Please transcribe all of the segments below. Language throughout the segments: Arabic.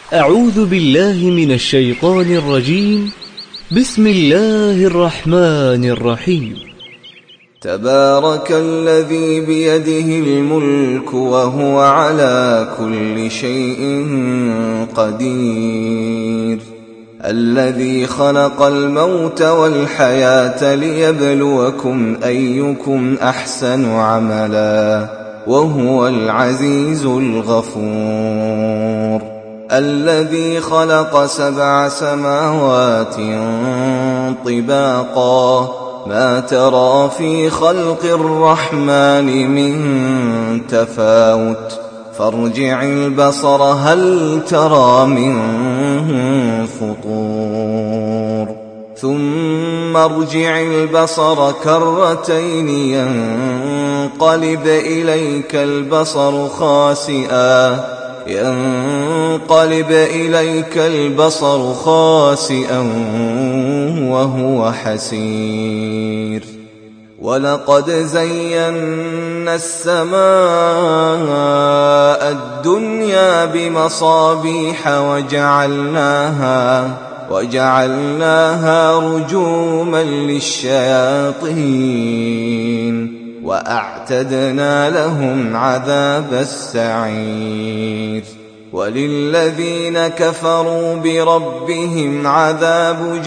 أعوذ بالله من الشيطان الرجيم. بسم الله الرحمن الرحيم. تبارك الذي بيده الملك وهو على كل شيء قدير، الذي خلق الموت والحياة ليبلوكم أيكم أحسن عملا وهو العزيز الغفور، الذي خلق 7 سماوات طباقا ما ترى في خلق الرحمن من تفاوت فارجع البصر هل ترى من فطور ثم ارجع البصر كرتين ينقلب إليك البصر خاسئا وهو حسير. ولقد زينا السماء الدنيا بمصابيح وجعلناها رجوما للشياطين وأعتدنا لهم عذاب السعير. وللذين كفروا بربهم عذاب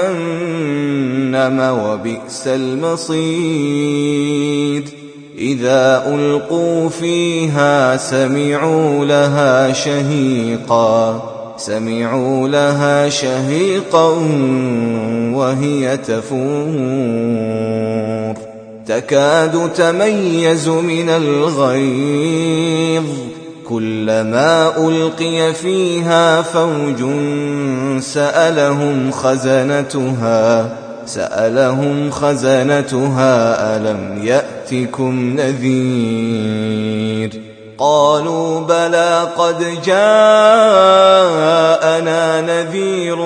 جهنم وبئس المصير. إذا ألقوا فيها سمعوا لها شهيقا وهي تفور تكاد تميز من الغيظ كلما ألقي فيها فوج سألهم خزنتها ألم يأتكم نذير؟ قالوا بلى قد جاءنا نذير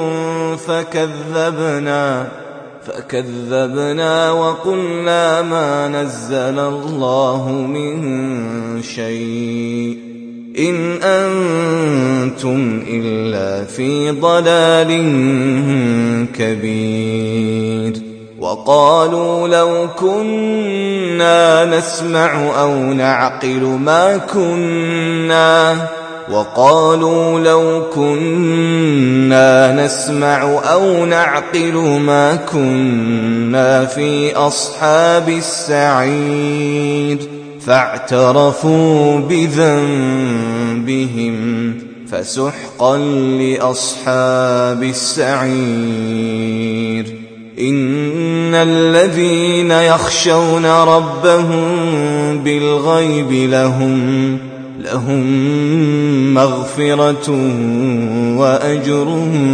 فكذبنا وقلنا ما نزل الله من شيء إن أنتم إلا في ضلال كبير. وقالوا لو كنا نسمع أو نعقل ما كنا في أصحاب السعير. فاعترفوا بذنبهم فسحقا لأصحاب السعير. إن الذين يخشون ربهم بالغيب لهم مغفرة وأجر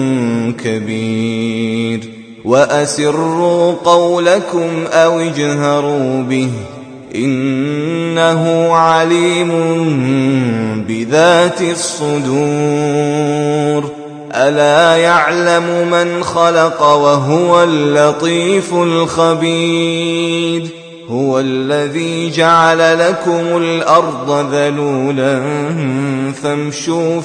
كبير. وأسروا قولكم أو اجهروا به إنه عليم بذات الصدور. ألا يعلم من خلق وهو اللطيف الخبير. هو الذي جعل لكم الأرض ذلولا فامشوا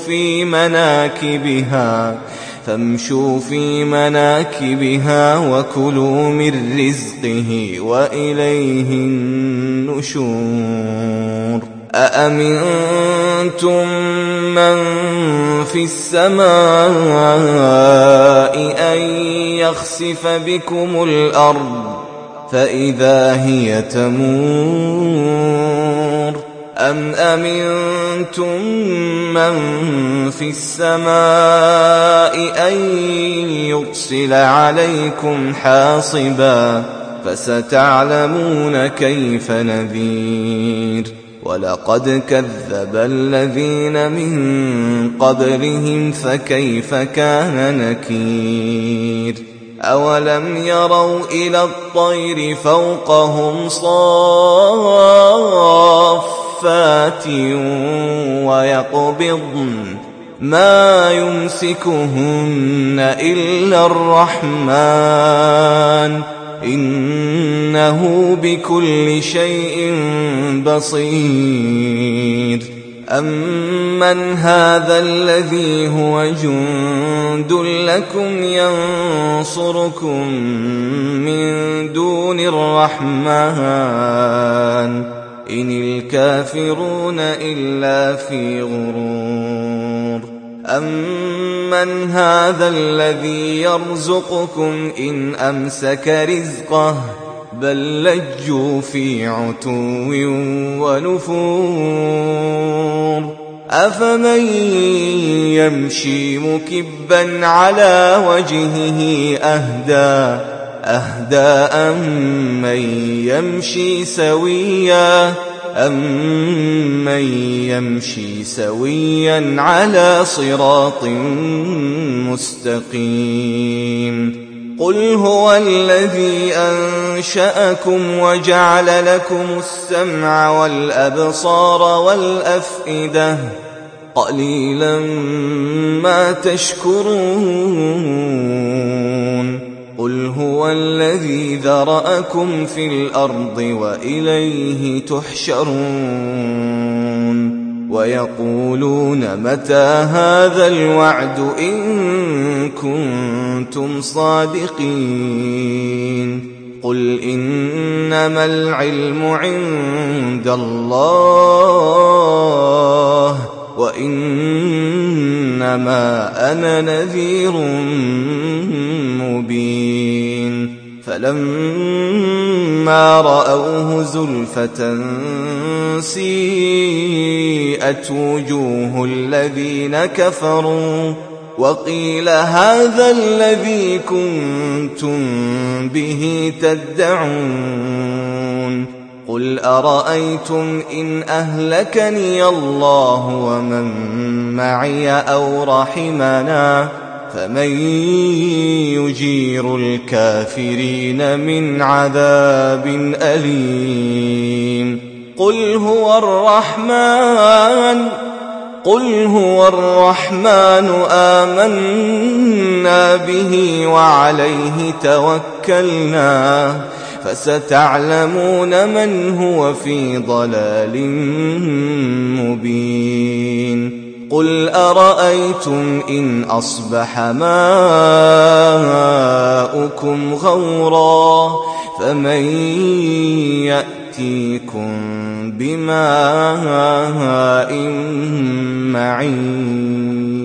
في مناكبها وكلوا من رزقه وإليه النشور. أأمنتم من في السماء أن يخسف بكم الأرض فإذا هي تمور أم أمنتم من في السماء أن يرسل عليكم حاصبا فستعلمون كيف نذير. ولقد كذب الذين من قبلهم فكيف كان نكير. أولم يروا إلى الطير فوقهم صافات ويقبضن ما يمسكهن إلا الرحمن إنه بكل شيء بصير. أَمَّنْ هَذَا الَّذِي هُوَ جُندٌ لَّكُمْ يَنصُرُكُم مِّن دُونِ الرَّحْمَٰنِ إِنِ الْكَافِرُونَ إِلَّا فِي غُرُورٍ أَمَّنْ هَذَا الَّذِي يَرْزُقُكُمْ إِنْ أَمْسَكَ رِزْقَهُ بَل لَّجُّوا فِي عُتُوٍّ وَنُفُورٍ أَفَمَن يَمْشِي مُكِبًّا عَلَىٰ وَجْهِهِ أَهْدَىٰ أَمَّن يَمْشِي سَوِيًّا عَلَىٰ صِرَاطٍ مُّسْتَقِيمٍ قُلْ هُوَ الَّذِي أَنشَأَكُمْ وَجَعَلَ لَكُمُ السَّمْعَ وَالْأَبْصَارَ وَالْأَفْئِدَةَ قَلِيلًا مَّا تَشْكُرُونَ قُلْ هُوَ الَّذِي ذَرَأَكُمْ فِي الْأَرْضِ وَإِلَيْهِ تُحْشَرُونَ وَيَقُولُونَ مَتَىٰ هَٰذَا الْوَعْدُ إِن كُنتُمْ صَادِقِينَ قُلْ إِنَّمَا الْعِلْمُ عِندَ اللَّهِ وَإِنَّمَا أَنَا نَذِيرٌ مُّبِينٌ فَلَمَّا رَأَوْهُ زُلْفَةً سِيئَتْ وُجُوهُ الَّذِينَ كَفَرُوا وَقِيلَ هَٰذَا الَّذِي كُنتُم بِهِ تَدَّعُونَ قُلْ أَرَأَيْتُمْ إِنْ أَهْلَكَنِيَ اللَّهُ وَمَن مَّعِيَ أَوْ رَحِمَنَا فَمَن يُجِيرُ الْكَافِرِينَ مِنْ عَذَابٍ أَلِيمٍ قُلْ هُوَ الرَّحْمَٰنُ آمَنَّا بِهِ وَعَلَيْهِ تَوَكَّلْنَا فَسَتَعْلَمُونَ مَنْ هُوَ فِي ضَلَالٍ مُّبِينٍ قُلْ أَرَأَيْتُمْ إِنْ أَصْبَحَ مَاؤُكُمْ غَوْرًا فَمَن يَأْتِيكُم بِمَاءٍ مَّعِينٍ